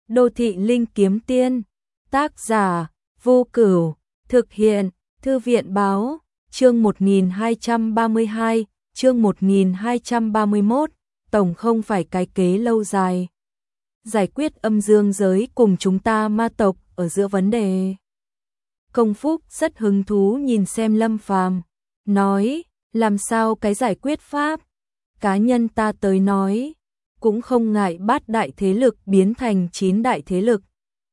Đô thị linh kiếm tiên, tác giả, Vô Cửu, thực hiện, Thư viện báo, chương 1232, chương 1231, tổng không phải cái kế lâu dài. Giải quyết âm dương giới cùng chúng ta ma tộc ở giữa vấn đề. Công Phúc rất hứng thú nhìn xem Lâm Phàm, nói, làm sao cái giải quyết pháp? Cá nhân ta tới nói, cũng không ngại 8 đại thế lực biến thành 9 đại thế lực.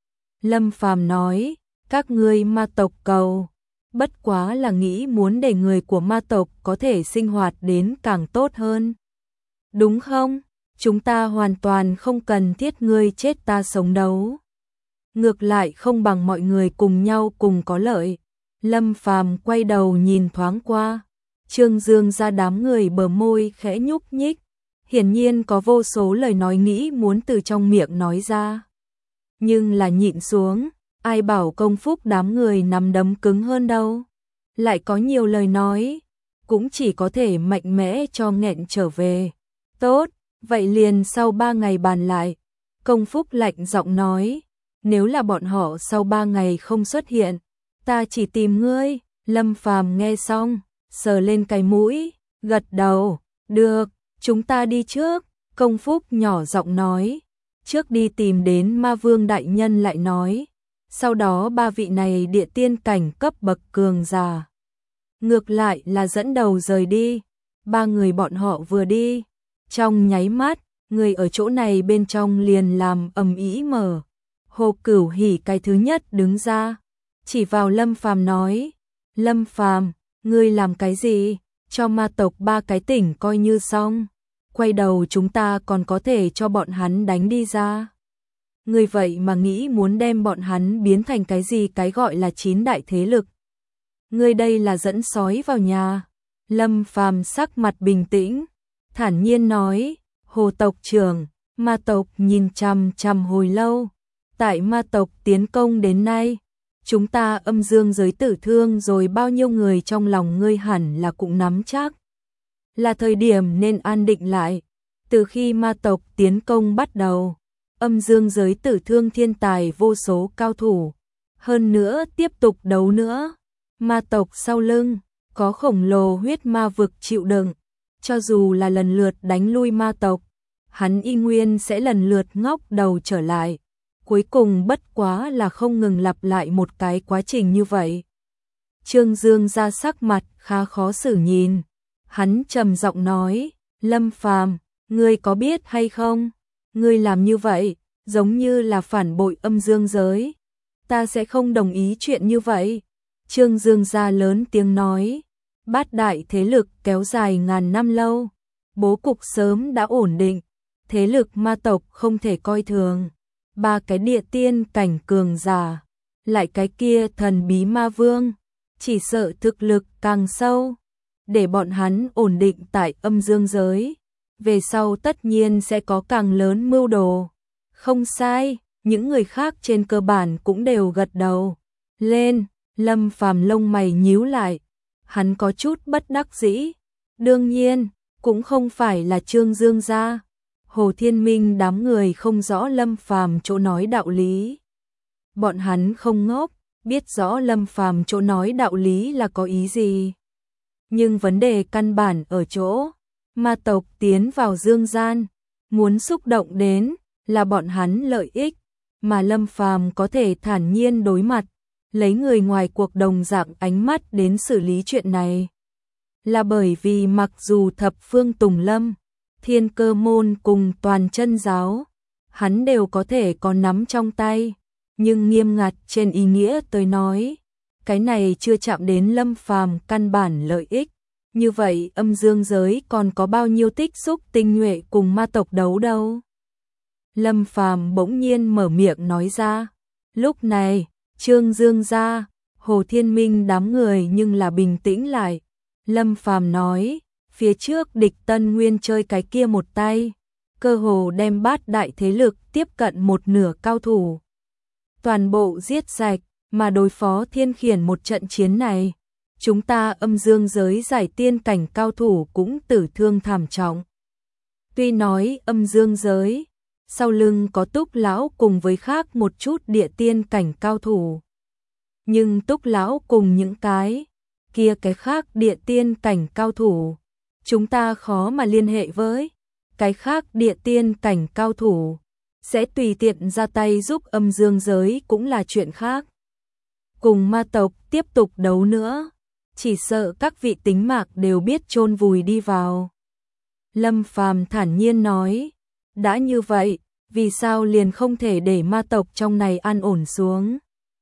Lâm Phàm nói, các ngươi ma tộc cầu, bất quá là nghĩ muốn để người của ma tộc có thể sinh hoạt đến càng tốt hơn. Đúng không? Chúng ta hoàn toàn không cần thiết ngươi chết ta sống đấu. Ngược lại không bằng mọi người cùng nhau cùng có lợi. Lâm Phàm quay đầu nhìn thoáng qua. Trương Dương ra đám người bờ môi khẽ nhúc nhích. Hiển nhiên có vô số lời nói nghĩ muốn từ trong miệng nói ra. Nhưng là nhịn xuống, ai bảo Công Phúc đám người nắm đấm cứng hơn đâu. Lại có nhiều lời nói, cũng chỉ có thể mạnh mẽ cho nghẹn trở về. Tốt, vậy liền sau 3 ngày bàn lại. Công Phúc lạnh giọng nói, nếu là bọn họ sau 3 ngày không xuất hiện, ta chỉ tìm ngươi. Lâm Phàm nghe xong, sờ lên cái mũi, gật đầu, được, chúng ta đi trước. Công Phúc nhỏ giọng nói, trước đi tìm đến Ma Vương đại nhân lại nói, sau đó 3 vị này địa tiên cảnh cấp bậc cường giả. Ngược lại là dẫn đầu rời đi, 3 người bọn họ vừa đi, trong nháy mắt, người ở chỗ này bên trong liền làm ầm ĩ mở. Hồ Cửu Hỉ cái thứ nhất đứng ra, chỉ vào Lâm Phàm nói, Lâm Phàm, ngươi làm cái gì? Cho ma tộc 3 cái tỉnh coi như xong, quay đầu chúng ta còn có thể cho bọn hắn đánh đi ra. Ngươi vậy mà nghĩ muốn đem bọn hắn biến thành cái gì cái gọi là 9 đại thế lực. Ngươi đây là dẫn sói vào nhà. Lâm Phàm sắc mặt bình tĩnh, thản nhiên nói, Hồ tộc trưởng, ma tộc nhìn chằm chằm hồi lâu. Tại ma tộc tiến công đến nay, chúng ta âm dương giới tử thương rồi bao nhiêu người trong lòng ngươi hẳn là cũng nắm chắc. Là thời điểm nên an định lại. Từ khi ma tộc tiến công bắt đầu, âm dương giới tử thương thiên tài vô số cao thủ. Hơn nữa tiếp tục đấu nữa. Ma tộc sau lưng, có khổng lồ huyết ma vực chịu đựng. Cho dù là lần lượt đánh lui ma tộc, hắn y nguyên sẽ lần lượt ngóc đầu trở lại. Cuối cùng bất quá là không ngừng lặp lại một cái quá trình như vậy. Trương Dương ra sắc mặt khá khó xử nhìn. Hắn trầm giọng nói, Lâm Phàm, ngươi có biết hay không? Ngươi làm như vậy, giống như là phản bội âm dương giới. Ta sẽ không đồng ý chuyện như vậy. Trương Dương ra lớn tiếng nói, 8 đại thế lực kéo dài ngàn năm lâu. Bố cục sớm đã ổn định, thế lực ma tộc không thể coi thường. 3 cái địa tiên cảnh cường giả, lại cái kia thần bí ma vương, chỉ sợ thực lực càng sâu, để bọn hắn ổn định tại âm dương giới, về sau tất nhiên sẽ có càng lớn mưu đồ. Không sai, những người khác trên cơ bản cũng đều gật đầu. Lên, Lâm Phàm lông mày nhíu lại, hắn có chút bất đắc dĩ. Đương nhiên, cũng không phải là Trương Dương gia. Hồ Thiên Minh đám người không rõ Lâm Phàm chỗ nói đạo lý. Bọn hắn không ngốc, biết rõ Lâm Phàm chỗ nói đạo lý là có ý gì. Nhưng vấn đề căn bản ở chỗ, ma tộc tiến vào dương gian, muốn xúc động đến là bọn hắn lợi ích, mà Lâm Phàm có thể thản nhiên đối mặt, lấy người ngoài cuộc đồng dạng ánh mắt đến xử lý chuyện này. Là bởi vì mặc dù thập phương Tùng Lâm, Thiên Cơ môn cùng toàn chân giáo, hắn đều có thể có nắm trong tay, nhưng nghiêm ngặt trên ý nghĩa tôi nói, cái này chưa chạm đến Lâm Phàm căn bản lợi ích. Như vậy âm dương giới còn có bao nhiêu tích xúc tinh nhuệ cùng ma tộc đấu đâu? Lâm Phàm bỗng nhiên mở miệng nói ra. Lúc này, Trương Dương ra, Hồ Thiên Minh đám người nhưng là bình tĩnh lại. Lâm Phàm nói, phía trước địch Tân Nguyên chơi cái kia một tay, cơ hồ đem 8 đại thế lực tiếp cận một nửa cao thủ. Toàn bộ giết sạch, mà đối phó Thiên Khiển một trận chiến này, chúng ta âm dương giới giải tiên cảnh cao thủ cũng tử thương thảm trọng. Tuy nói âm dương giới, sau lưng có Túc lão cùng với khác một chút địa tiên cảnh cao thủ. Nhưng Túc lão cùng những cái khác địa tiên cảnh cao thủ, chúng ta khó mà liên hệ với. Cái khác địa tiên cảnh cao thủ sẽ tùy tiện ra tay giúp âm dương giới cũng là chuyện khác. Cùng ma tộc tiếp tục đấu nữa, chỉ sợ các vị tính mạc đều biết chôn vùi đi vào. Lâm Phàm thản nhiên nói, đã như vậy, vì sao liền không thể để ma tộc trong này an ổn xuống?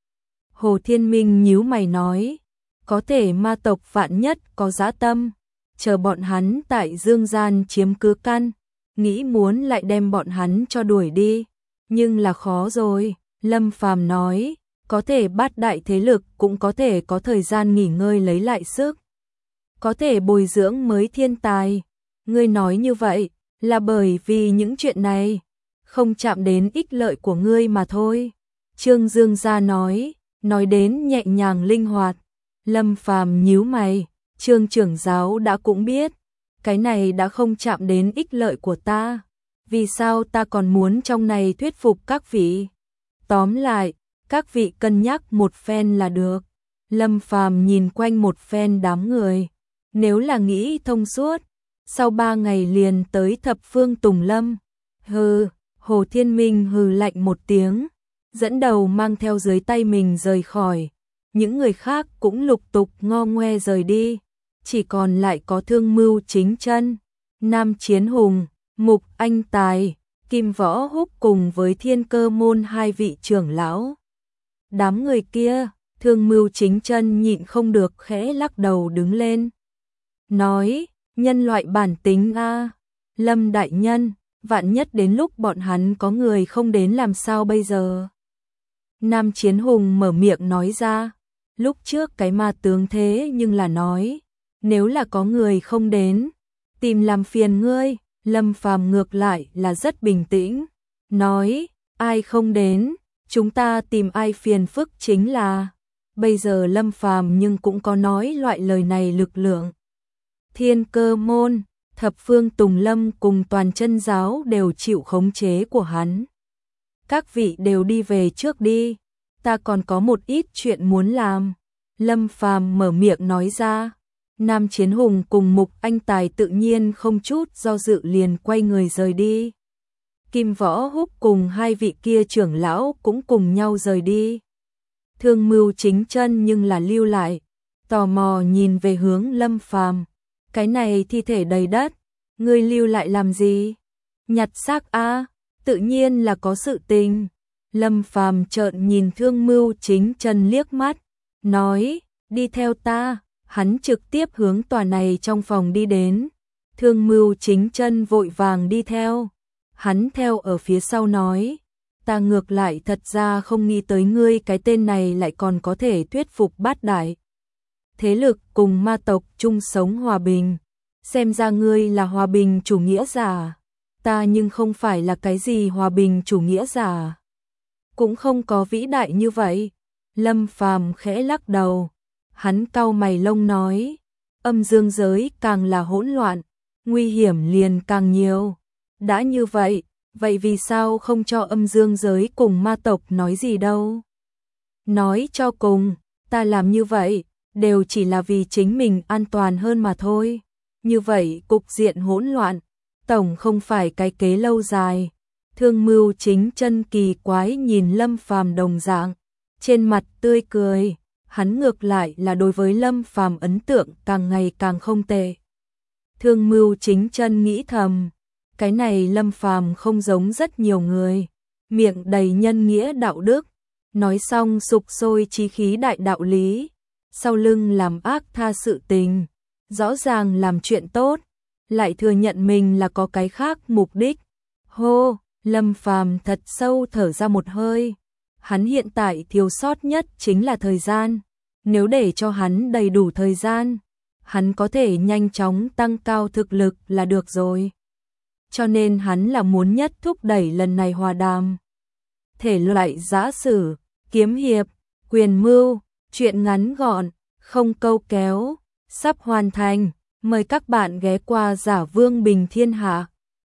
Hồ Thiên Minh nhíu mày nói, có thể ma tộc vạn nhất có dã tâm, chờ bọn hắn tại dương gian chiếm cứ căn, nghĩ muốn lại đem bọn hắn cho đuổi đi, nhưng là khó rồi. Lâm Phàm nói, có thể bát đại thế lực cũng có thể có thời gian nghỉ ngơi lấy lại sức, có thể bồi dưỡng mới thiên tài. Ngươi nói như vậy là bởi vì những chuyện này không chạm đến ích lợi của ngươi mà thôi. Trương Dương gia nói đến nhẹ nhàng linh hoạt. Lâm Phàm nhíu mày, Trương trưởng giáo đã cũng biết, cái này đã không chạm đến ích lợi của ta, vì sao ta còn muốn trong này thuyết phục các vị? Tóm lại, các vị cân nhắc một phen là được. Lâm Phàm nhìn quanh một phen đám người, nếu là nghĩ thông suốt, sau 3 ngày liền tới thập phương Tùng Lâm. Hừ, Hồ Thiên Minh hừ lạnh một tiếng, dẫn đầu mang theo dưới tay mình rời khỏi. Những người khác cũng lục tục ngo ngoe rời đi, chỉ còn lại có Thương Mưu Chính Chân, Nam Chiến Hùng, Mục Anh Tài, Kim Võ Húc cùng với Thiên Cơ môn 2 vị trưởng lão. Đám người kia, Thương Mưu Chính Chân nhịn không được khẽ lắc đầu đứng lên, nói, nhân loại bản tính a, Lâm đại nhân, vạn nhất đến lúc bọn hắn có người không đến làm sao bây giờ? Nam Chiến Hùng mở miệng nói ra, lúc trước cái ma tướng thế nhưng là nói, nếu là có người không đến, tìm làm phiền ngươi. Lâm Phàm ngược lại là rất bình tĩnh, nói, ai không đến, chúng ta tìm ai phiền phức chính là. Bây giờ Lâm Phàm nhưng cũng có nói loại lời này lực lượng. Thiên Cơ môn, thập phương Tùng Lâm cùng toàn chân giáo đều chịu khống chế của hắn. Các vị đều đi về trước đi, ta còn có một ít chuyện muốn làm. Lâm Phàm mở miệng nói ra. Nam Chiến Hùng cùng Mục Anh Tài tự nhiên không chút do dự liền quay người rời đi. Kim Võ Húc cùng 2 vị kia trưởng lão cũng cùng nhau rời đi. Thương Mưu Chính Chân nhưng là lưu lại, tò mò nhìn về hướng Lâm Phàm. Cái này thi thể đầy đất, ngươi lưu lại làm gì? Nhặt xác a, tự nhiên là có sự tình. Lâm Phàm trợn nhìn Thương Mưu Chính Chân liếc mắt, nói, đi theo ta. Hắn trực tiếp hướng tòa này trong phòng đi đến. Thương Mưu Chính Chân vội vàng đi theo. Hắn theo ở phía sau nói, ta ngược lại thật ra không nghĩ tới ngươi cái tên này lại còn có thể thuyết phục bát đại thế lực cùng ma tộc chung sống hòa bình. Xem ra ngươi là hòa bình chủ nghĩa giả. Ta nhưng không phải là cái gì hòa bình chủ nghĩa giả, cũng không có vĩ đại như vậy. Lâm Phàm khẽ lắc đầu. Hắn cau mày lông nói, âm dương giới càng là hỗn loạn, nguy hiểm liền càng nhiều. Đã như vậy, vậy vì sao không cho âm dương giới cùng ma tộc nói gì đâu? Nói cho cùng, ta làm như vậy, đều chỉ là vì chính mình an toàn hơn mà thôi. Như vậy cục diện hỗn loạn, tổng không phải cái kế lâu dài. Thương Mưu Chính Chân kỳ quái nhìn Lâm Phàm đồng dạng, trên mặt tươi cười. Hắn ngược lại là đối với Lâm Phàm ấn tượng càng ngày càng không tệ. Thương Mưu Chính Chân nghĩ thầm, cái này Lâm Phàm không giống rất nhiều người, miệng đầy nhân nghĩa đạo đức, nói xong sục sôi chí khí đại đạo lý, sau lưng làm ác tha sự tình, rõ ràng làm chuyện tốt, lại thừa nhận mình là có cái khác mục đích. Hô, Lâm Phàm thật sâu thở ra một hơi. Hắn hiện tại thiếu sót nhất chính là thời gian. Nếu để cho hắn đầy đủ thời gian, hắn có thể nhanh chóng tăng cao thực lực là được rồi. Cho nên hắn là muốn nhất thúc đẩy lần này hòa đàm. Thể loại giã sử, kiếm hiệp, quyền mưu, truyện ngắn gọn, không câu kéo, sắp hoàn thành. Mời các bạn ghé qua Giả Vương Bình Thiên Hạ.